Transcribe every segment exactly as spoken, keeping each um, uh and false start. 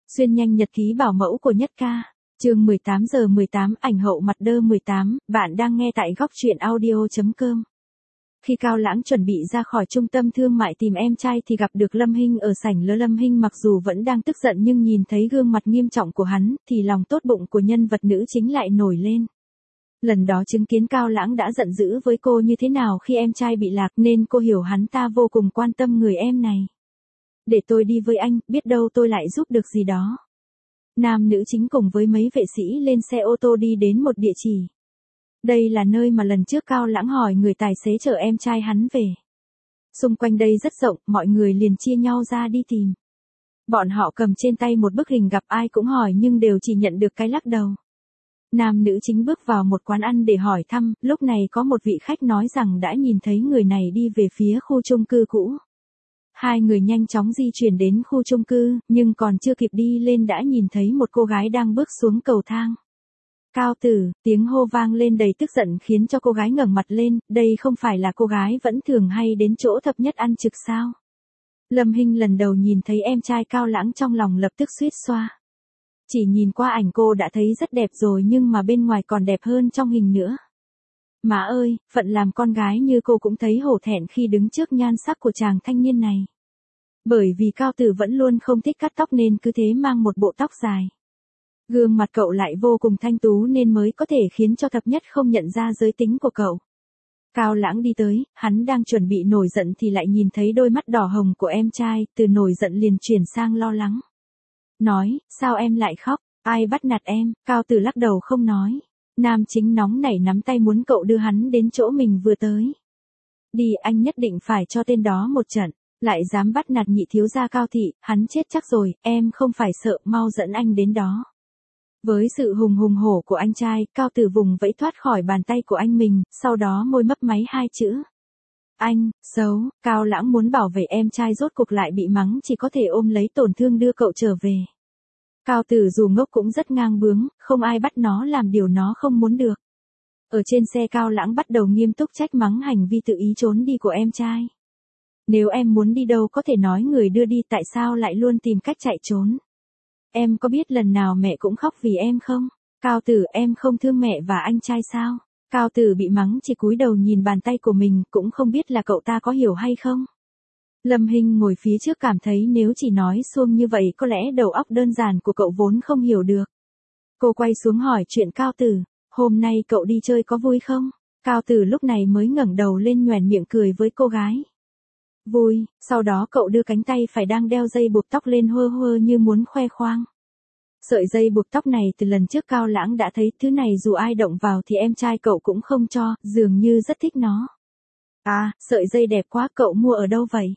Xuyên nhanh nhật ký bảo mẫu của Nhất Ca. Chương mười tám giờ mười tám, ảnh hậu mặt đơ mười tám, bạn đang nghe tại góc truyện audio chấm com. Khi Cao Lãng chuẩn bị ra khỏi trung tâm thương mại tìm em trai thì gặp được Lâm Hinh ở sảnh lơ. Lâm Hinh mặc dù vẫn đang tức giận nhưng nhìn thấy gương mặt nghiêm trọng của hắn, thì lòng tốt bụng của nhân vật nữ chính lại nổi lên. Lần đó chứng kiến Cao Lãng đã giận dữ với cô như thế nào khi em trai bị lạc nên cô hiểu hắn ta vô cùng quan tâm người em này. Để tôi đi với anh, biết đâu tôi lại giúp được gì đó. Nam nữ chính cùng với mấy vệ sĩ lên xe ô tô đi đến một địa chỉ. Đây là nơi mà lần trước Cao Lãng hỏi người tài xế chở em trai hắn về. Xung quanh đây rất rộng, mọi người liền chia nhau ra đi tìm. Bọn họ cầm trên tay một bức hình gặp ai cũng hỏi nhưng đều chỉ nhận được cái lắc đầu. Nam nữ chính bước vào một quán ăn để hỏi thăm, lúc này có một vị khách nói rằng đã nhìn thấy người này đi về phía khu chung cư cũ. Hai người nhanh chóng di chuyển đến khu chung cư, nhưng còn chưa kịp đi lên đã nhìn thấy một cô gái đang bước xuống cầu thang. Cao tử, tiếng hô vang lên đầy tức giận khiến cho cô gái ngẩng mặt lên, đây không phải là cô gái vẫn thường hay đến chỗ thập nhất ăn trực sao? Lâm Hinh lần đầu nhìn thấy em trai Cao Lãng trong lòng lập tức suýt xoa. Chỉ nhìn qua ảnh cô đã thấy rất đẹp rồi nhưng mà bên ngoài còn đẹp hơn trong hình nữa. Má ơi, phận làm con gái như cô cũng thấy hổ thẹn khi đứng trước nhan sắc của chàng thanh niên này. Bởi vì Cao Tử vẫn luôn không thích cắt tóc nên cứ thế mang một bộ tóc dài. Gương mặt cậu lại vô cùng thanh tú nên mới có thể khiến cho thập nhất không nhận ra giới tính của cậu. Cao Lãng đi tới, hắn đang chuẩn bị nổi giận thì lại nhìn thấy đôi mắt đỏ hồng của em trai, từ nổi giận liền chuyển sang lo lắng. Nói, sao em lại khóc, ai bắt nạt em? Cao Tử lắc đầu không nói. Nam chính nóng nảy nắm tay muốn cậu đưa hắn đến chỗ mình vừa tới. Đi, anh nhất định phải cho tên đó một trận, lại dám bắt nạt nhị thiếu gia Cao thị, hắn chết chắc rồi, em không phải sợ, mau dẫn anh đến đó. Với sự hùng hùng hổ của anh trai, Cao Tử vùng vẫy thoát khỏi bàn tay của anh mình, sau đó môi mấp máy hai chữ. Anh, xấu. Cao Lãng muốn bảo vệ em trai rốt cuộc lại bị mắng, chỉ có thể ôm lấy tổn thương đưa cậu trở về. Cao Tử dù ngốc cũng rất ngang bướng, không ai bắt nó làm điều nó không muốn được. Ở trên xe Cao Lãng bắt đầu nghiêm túc trách mắng hành vi tự ý trốn đi của em trai. Nếu em muốn đi đâu có thể nói người đưa đi, tại sao lại luôn tìm cách chạy trốn? Em có biết lần nào mẹ cũng khóc vì em không? Cao Tử, em không thương mẹ và anh trai sao? Cao Tử bị mắng chỉ cúi đầu nhìn bàn tay của mình, cũng không biết là cậu ta có hiểu hay không. Lâm Hinh ngồi phía trước cảm thấy nếu chỉ nói suông như vậy có lẽ đầu óc đơn giản của cậu vốn không hiểu được. Cô quay xuống hỏi chuyện Cao Tử, hôm nay cậu đi chơi có vui không? Cao Tử lúc này mới ngẩng đầu lên nhoẻn miệng cười với cô gái. Vui, sau đó cậu đưa cánh tay phải đang đeo dây buộc tóc lên hơ hơ như muốn khoe khoang. Sợi dây buộc tóc này từ lần trước Cao Lãng đã thấy, thứ này dù ai động vào thì em trai cậu cũng không cho, dường như rất thích nó. À, sợi dây đẹp quá, cậu mua ở đâu vậy?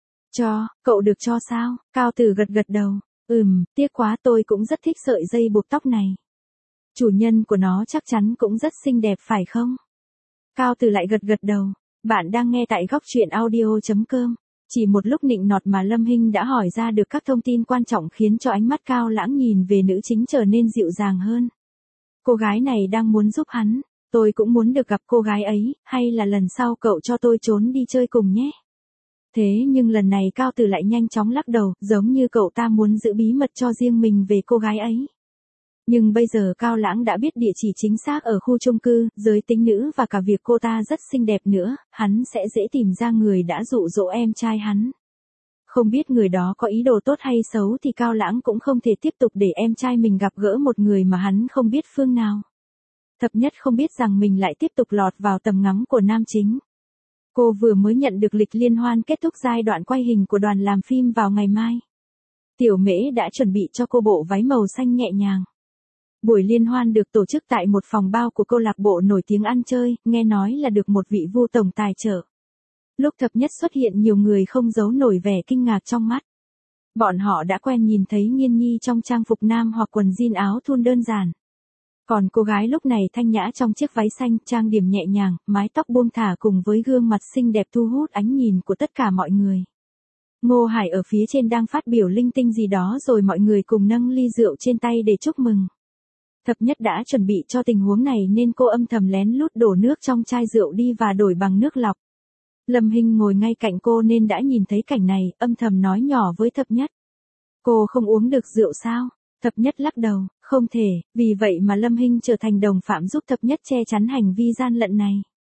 Cho, cậu được cho sao? Cao Tử gật gật đầu, ừm, tiếc quá, tôi cũng rất thích sợi dây buộc tóc này. Chủ nhân của nó chắc chắn cũng rất xinh đẹp phải không? Cao Tử lại gật gật đầu, bạn đang nghe tại góc truyện audio chấm com. Chỉ một lúc nịnh nọt mà Lâm Hinh đã hỏi ra được các thông tin quan trọng khiến cho ánh mắt Cao Lãng nhìn về nữ chính trở nên dịu dàng hơn. Cô gái này đang muốn giúp hắn, tôi cũng muốn được gặp cô gái ấy, hay là lần sau cậu cho tôi trốn đi chơi cùng nhé. Thế nhưng lần này Cao Tử lại nhanh chóng lắc đầu, giống như cậu ta muốn giữ bí mật cho riêng mình về cô gái ấy. Nhưng bây giờ Cao Lãng đã biết địa chỉ chính xác ở khu chung cư, giới tính nữ và cả việc cô ta rất xinh đẹp nữa, hắn sẽ dễ tìm ra người đã dụ dỗ em trai hắn. Không biết người đó có ý đồ tốt hay xấu thì Cao Lãng cũng không thể tiếp tục để em trai mình gặp gỡ một người mà hắn không biết phương nào. Thập nhất không biết rằng mình lại tiếp tục lọt vào tầm ngắm của nam chính. Cô vừa mới nhận được lịch liên hoan kết thúc giai đoạn quay hình của đoàn làm phim vào ngày mai. Tiểu Mễ đã chuẩn bị cho cô bộ váy màu xanh nhẹ nhàng. Buổi liên hoan được tổ chức tại một phòng bao của câu lạc bộ nổi tiếng ăn chơi, nghe nói là được một vị vu tổng tài trợ. Lúc thập nhất xuất hiện nhiều người không giấu nổi vẻ kinh ngạc trong mắt. Bọn họ đã quen nhìn thấy Nghiên Nhi trong trang phục nam hoặc quần jean áo thun đơn giản. Còn cô gái lúc này thanh nhã trong chiếc váy xanh, trang điểm nhẹ nhàng, mái tóc buông thả cùng với gương mặt xinh đẹp thu hút ánh nhìn của tất cả mọi người. Ngô Hải ở phía trên đang phát biểu linh tinh gì đó rồi mọi người cùng nâng ly rượu trên tay để chúc mừng. Thập nhất đã chuẩn bị cho tình huống này nên cô âm thầm lén lút đổ nước trong chai rượu đi và đổi bằng nước lọc. Lâm Hinh ngồi ngay cạnh cô nên đã nhìn thấy cảnh này, âm thầm nói nhỏ với thập nhất. Cô không uống được rượu sao? Thập nhất lắc đầu, không thể, vì vậy mà Lâm Hinh trở thành đồng phạm giúp thập nhất che chắn hành vi gian lận này.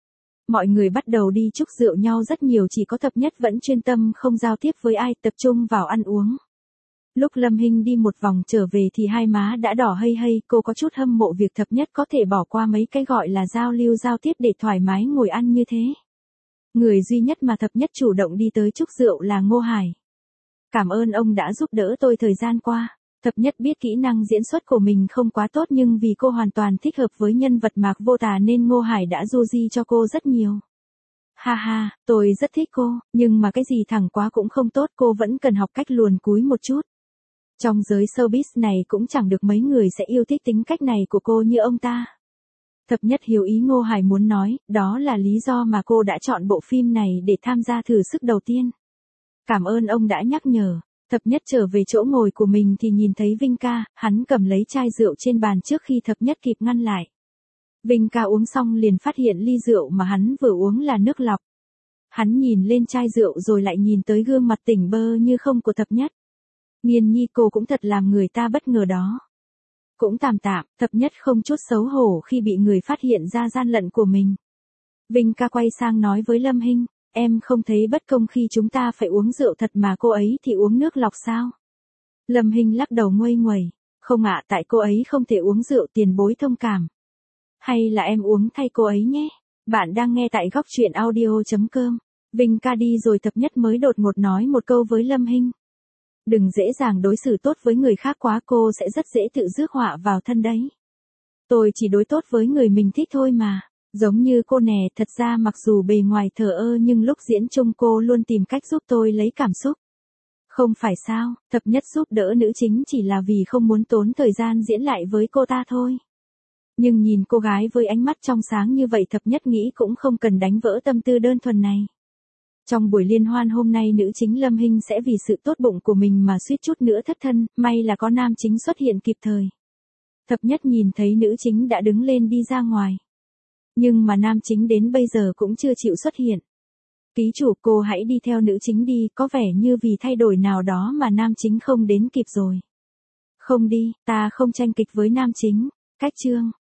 Mọi người bắt đầu đi chúc rượu nhau rất nhiều, chỉ có thập nhất vẫn chuyên tâm không giao tiếp với ai, tập trung vào ăn uống. Lúc Lâm Hinh đi một vòng trở về thì hai má đã đỏ hây hây, cô có chút hâm mộ việc thập nhất có thể bỏ qua mấy cái gọi là giao lưu giao tiếp để thoải mái ngồi ăn như thế. Người duy nhất mà thập nhất chủ động đi tới chúc rượu là Ngô Hải. Cảm ơn ông đã giúp đỡ tôi thời gian qua. Thập nhất biết kỹ năng diễn xuất của mình không quá tốt, nhưng vì cô hoàn toàn thích hợp với nhân vật Mạc Vô Tà nên Ngô Hải đã du di cho cô rất nhiều. Ha ha, tôi rất thích cô, nhưng mà cái gì thẳng quá cũng không tốt, cô vẫn cần học cách luồn cúi một chút. Trong giới showbiz này cũng chẳng được mấy người sẽ yêu thích tính cách này của cô như ông ta. Thập nhất hiểu ý Ngô Hải muốn nói, đó là lý do mà cô đã chọn bộ phim này để tham gia thử sức đầu tiên. Cảm ơn ông đã nhắc nhở. Thập nhất trở về chỗ ngồi của mình thì nhìn thấy Vinh ca, hắn cầm lấy chai rượu trên bàn trước khi thập nhất kịp ngăn lại. Vinh ca uống xong liền phát hiện ly rượu mà hắn vừa uống là nước lọc. Hắn nhìn lên chai rượu rồi lại nhìn tới gương mặt tỉnh bơ như không của thập nhất. Nghiên nhi, cô cũng thật làm người ta bất ngờ đó. Cũng tạm tạm, thập nhất không chút xấu hổ khi bị người phát hiện ra gian lận của mình. Vinh ca quay sang nói với Lâm Hinh, em không thấy bất công khi chúng ta phải uống rượu thật mà cô ấy thì uống nước lọc sao? Lâm Hinh lắc đầu nguây nguẩy, không ạ, tại cô ấy không thể uống rượu, tiền bối thông cảm. Hay là em uống thay cô ấy nhé. Bạn đang nghe tại góc truyện audio chấm com. Vinh ca đi rồi thập nhất mới đột ngột nói một câu với Lâm Hinh. Đừng dễ dàng đối xử tốt với người khác quá, cô sẽ rất dễ tự rước họa vào thân đấy. Tôi chỉ đối tốt với người mình thích thôi mà. Giống như cô nè, thật ra mặc dù bề ngoài thờ ơ nhưng lúc diễn chung cô luôn tìm cách giúp tôi lấy cảm xúc. Không phải sao, thập nhất giúp đỡ nữ chính chỉ là vì không muốn tốn thời gian diễn lại với cô ta thôi. Nhưng nhìn cô gái với ánh mắt trong sáng như vậy, thập nhất nghĩ cũng không cần đánh vỡ tâm tư đơn thuần này. Trong buổi liên hoan hôm nay, nữ chính Lâm Hinh sẽ vì sự tốt bụng của mình mà suýt chút nữa thất thân, may là có nam chính xuất hiện kịp thời. Thập nhất nhìn thấy nữ chính đã đứng lên đi ra ngoài. Nhưng mà nam chính đến bây giờ cũng chưa chịu xuất hiện. Ký chủ, cô hãy đi theo nữ chính đi, có vẻ như vì thay đổi nào đó mà nam chính không đến kịp rồi. Không đi, ta không tranh kịch với nam chính. Cách chương.